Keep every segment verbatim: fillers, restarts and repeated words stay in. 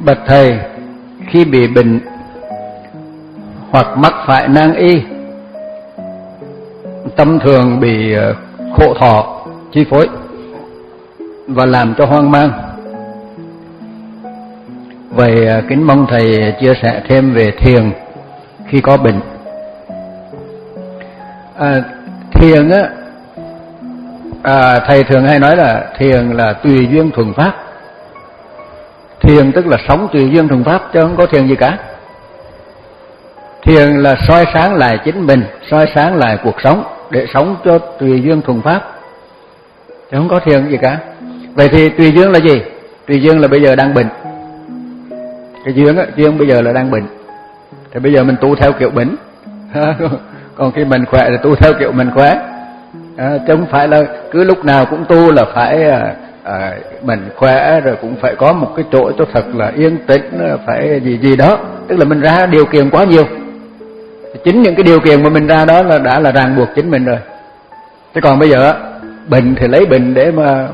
Bạch thầy, khi bị bệnh hoặc mắc phải nan y, tâm thường bị khổ thọ chi phối và làm cho hoang mang. Vậy kính mong thầy chia sẻ thêm về thiền khi có bệnh. À, thiền á, à, thầy thường hay nói là thiền là tùy duyên thuận pháp. Thiền tức là sống tùy duyên thuận pháp, chứ không có thiền gì cả. Thiền là soi sáng lại chính mình, soi sáng lại cuộc sống để sống cho tùy duyên thuận pháp, chứ không có thiền gì cả. Vậy thì tùy duyên là gì? Tùy duyên là bây giờ đang bệnh. Cái duyên á, duyên bây giờ là đang bệnh, thì bây giờ mình tu theo kiểu bệnh. Còn khi mình khỏe thì tu theo kiểu mình khỏe, à, chứ không phải là cứ lúc nào cũng tu là phải à, à, mình khỏe rồi cũng phải có một cái chỗ cho thật là yên tĩnh, phải gì gì đó. Tức là mình ra điều kiện quá nhiều, chính những cái điều kiện mà mình ra đó là đã là ràng buộc chính mình rồi. Chứ còn bây giờ bệnh thì lấy bệnh để mà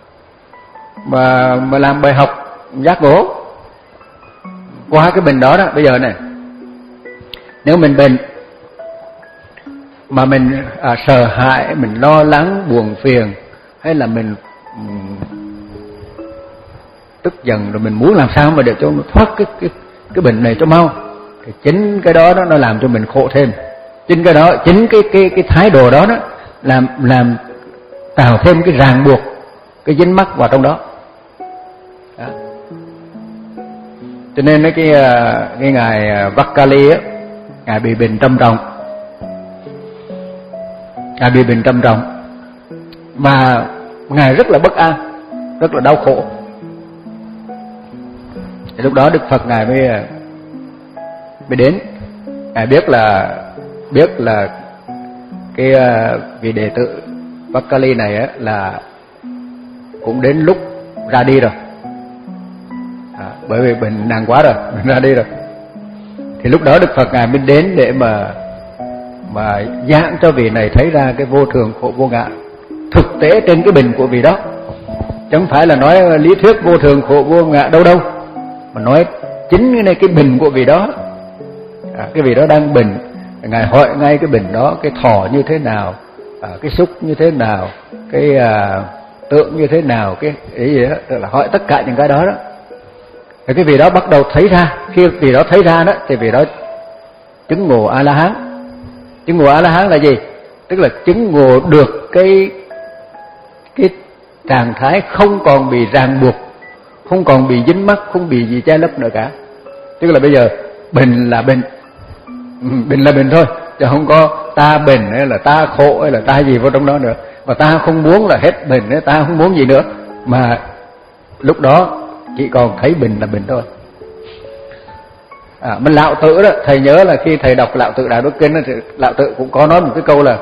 mà mà làm bài học giác ngộ qua cái bệnh đó đó. Bây giờ này, nếu mình bệnh mà mình à, sợ hãi, mình lo lắng, buồn phiền, hay là mình um, tức giận, rồi mình muốn làm sao mà để cho nó thoát cái cái cái bệnh này cho mau, thì chính cái đó đó nó làm cho mình khổ thêm. Chính cái đó, chính cái cái cái thái độ đó đó làm làm tạo thêm cái ràng buộc, cái dính mắc vào trong đó. Đó. Cho nên cái cái ngài Vakali á, ngài bị bệnh trầm trọng, ngài bị bệnh trầm trọng mà ngài rất là bất an, rất là đau khổ. Thì lúc đó Đức Phật ngài mới mới đến, ngài biết là biết là cái vị đệ tử Vakali này á là cũng đến lúc ra đi rồi, à, bởi vì bệnh nặng quá rồi, mình ra đi rồi. Thì lúc đó Đức Phật ngài mới đến để mà mà giảng cho vị này thấy ra cái vô thường khổ vô ngã thực tế trên cái bệnh của vị đó, chứ không phải là nói lý thuyết vô thường khổ vô ngã đâu đâu, mà nói chính cái này cái bệnh của vị đó. À, cái vị đó đang bệnh, ngài hỏi ngay cái bệnh đó, cái thọ như thế nào, à, cái xúc như thế nào, cái à, tượng như thế nào, cái ý gì đó, tức là hỏi tất cả những cái đó đó. Thì cái vị đó bắt đầu thấy ra, khi vị đó thấy ra đó thì vị đó chứng ngộ A La Hán. Chứng ngộ A La Hán là gì? Tức là chứng ngộ được cái cái trạng thái không còn bị ràng buộc, không còn bị dính mắc, không bị gì che lấp nữa cả. Tức là bây giờ bệnh là bệnh, bệnh là bệnh thôi, chứ không có ta bệnh hay là ta khổ hay là ta gì vào trong đó nữa. Và ta không muốn là hết bệnh, ta không muốn gì nữa, mà lúc đó chỉ còn thấy bệnh là bệnh thôi. À, mà Lão Tử đó, thầy nhớ là khi thầy đọc Lão Tử Đại Đức Kinh thì Lão Tử cũng có nói một cái câu là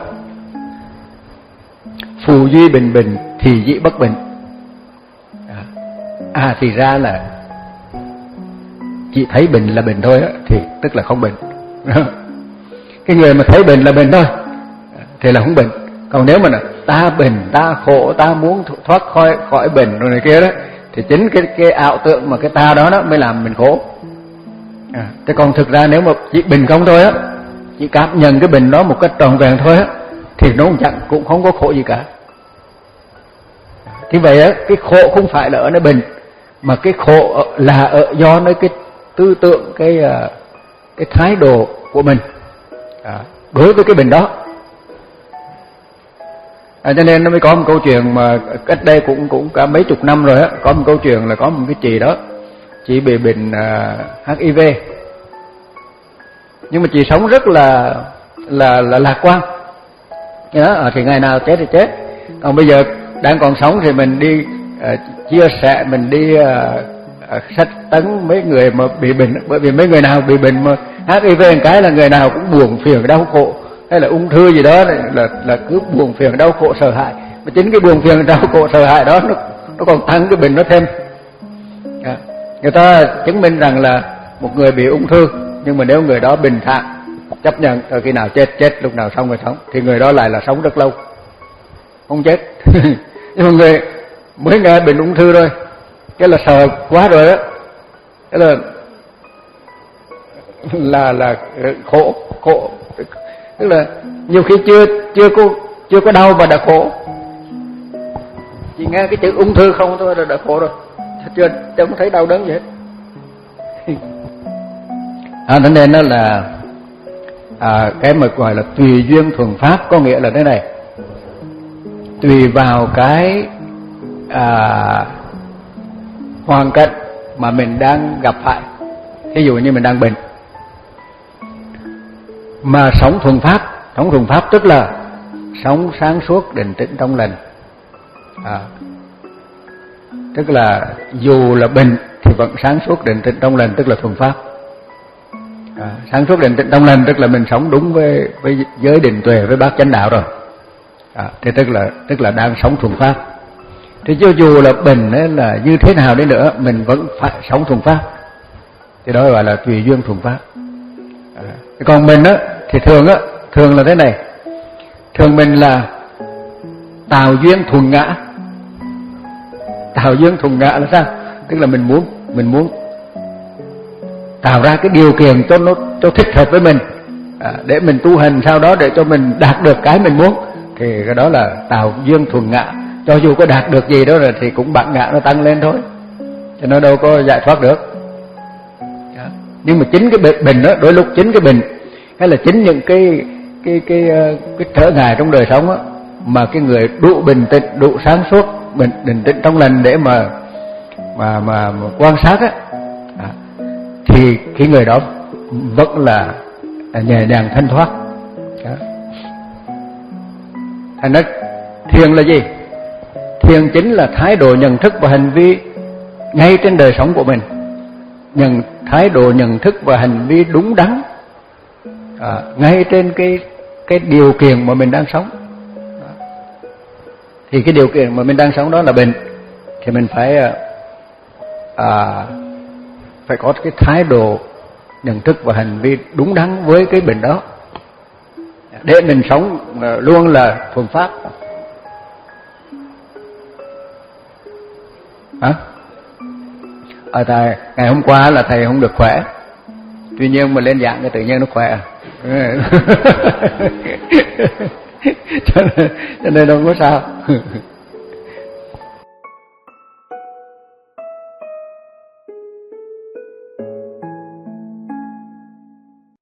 phù duy bình bình thì dĩ bất bệnh. À, à thì ra là chỉ thấy bệnh là bệnh thôi á, thì tức là không bệnh. Cái người mà thấy bệnh là bệnh thôi thì là không bệnh. Còn nếu mà là ta bệnh, ta khổ, ta muốn thoát khỏi khỏi bệnh rồi này kia đó, thì chính cái cái ảo tưởng mà cái ta đó đó mới làm mình khổ. À, thế còn thực ra nếu mà chỉ bệnh không thôi á, chỉ cảm nhận cái bệnh đó một cách tròn vẹn thôi á, thì nó chẳng cũng không có khổ gì cả. Thì vậy á, cái khổ không phải là ở nơi bệnh, mà cái khổ là ở do nơi cái tư tưởng, cái cái thái độ của mình à, đối với cái bệnh đó. À, cho nên nó mới có một câu chuyện mà cách đây cũng cũng cả mấy chục năm rồi á, có một câu chuyện là có một cái chị đó, chị bị bệnh uh, H I V, nhưng mà chị sống rất là là là lạc quan. À, thì ngày nào chết thì chết. Còn bây giờ đang còn sống thì mình đi uh, chia sẻ, mình đi uh, uh, sách tấn mấy người mà bị bệnh, bởi vì mấy người nào bị bệnh mà H I V một cái là người nào cũng buồn phiền đau khổ, hay là ung thư gì đó là là, là cứ buồn phiền đau khổ sợ hãi. Mà chính cái buồn phiền đau khổ sợ hãi đó nó nó còn tăng cái bệnh nó thêm. À, người ta chứng minh rằng là một người bị ung thư, nhưng mà nếu người đó bình thản chấp nhận rồi khi nào chết chết, lúc nào sống rồi sống, thì người đó lại là sống rất lâu, không chết. Nhưng mà người mới nghe bệnh ung thư rồi, cái là sợ quá rồi á, Tức là là là khổ khổ, tức là nhiều khi chưa chưa có chưa có đau mà đã khổ. Chỉ nghe cái chữ ung thư không thôi là đã khổ rồi, chưa chẳng thấy đau đớn gì hết. À, thế nên đó là à, cái mà gọi là tùy duyên thuần pháp, có nghĩa là thế này, tùy vào cái à, hoàn cảnh mà mình đang gặp phải. Ví dụ như mình đang bệnh mà sống thuần pháp, sống thuần pháp tức là sống sáng suốt, định tĩnh, trong lành. À, tức là dù là bệnh thì vẫn sáng suốt, định tĩnh, trong lành, tức là thuần pháp. À, sáng suốt, định tĩnh, trong lành tức là mình sống đúng với với giới định tuệ, với bát chánh đạo rồi. À, thì tức là tức là đang sống thuần pháp. Thì cho dù là bệnh ấy, là như thế nào đi nữa mình vẫn phải sống thuần pháp. Thì đó gọi là tùy duyên thuần pháp. À, còn mình á thì thường á thường là thế này, thường mình là tạo duyên thuần ngã. Tạo duyên thuần ngã là sao? Tức là mình muốn mình muốn tạo ra cái điều kiện cho nó cho thích hợp với mình, à, để mình tu hành sau đó để cho mình đạt được cái mình muốn, thì cái đó là tạo duyên thuần ngã. Cho dù có đạt được gì đó rồi thì cũng bản ngã nó tăng lên thôi, cho nó đâu có giải thoát được. Đó. Nhưng mà chính cái bệnh, bệnh đó, đôi lúc chính cái bệnh hay là chính những cái cái cái cái, cái trở ngại trong đời sống đó, mà cái người đủ bình tĩnh, đủ sáng suốt, bình định tĩnh trong lành để mà mà mà, mà quan sát á, à, thì cái người đó vẫn là, là nhẹ nhàng thanh thoát. Đó. Thành ra thiền là gì? Thiền chính là thái độ nhận thức và hành vi ngay trên đời sống của mình, nhận thái độ nhận thức và hành vi đúng đắn, à, ngay trên cái cái điều kiện mà mình đang sống. Đó. Thì cái điều kiện mà mình đang sống đó là bệnh, thì mình phải à, phải có cái thái độ nhận thức và hành vi đúng đắn với cái bệnh đó, để mình sống luôn là thuần pháp. Hả? À, thầy, ngày hôm qua là thầy không được khỏe, tuy nhiên mà lên giảng cái tự nhiên nó khỏe. cho nên cho nên không có sao.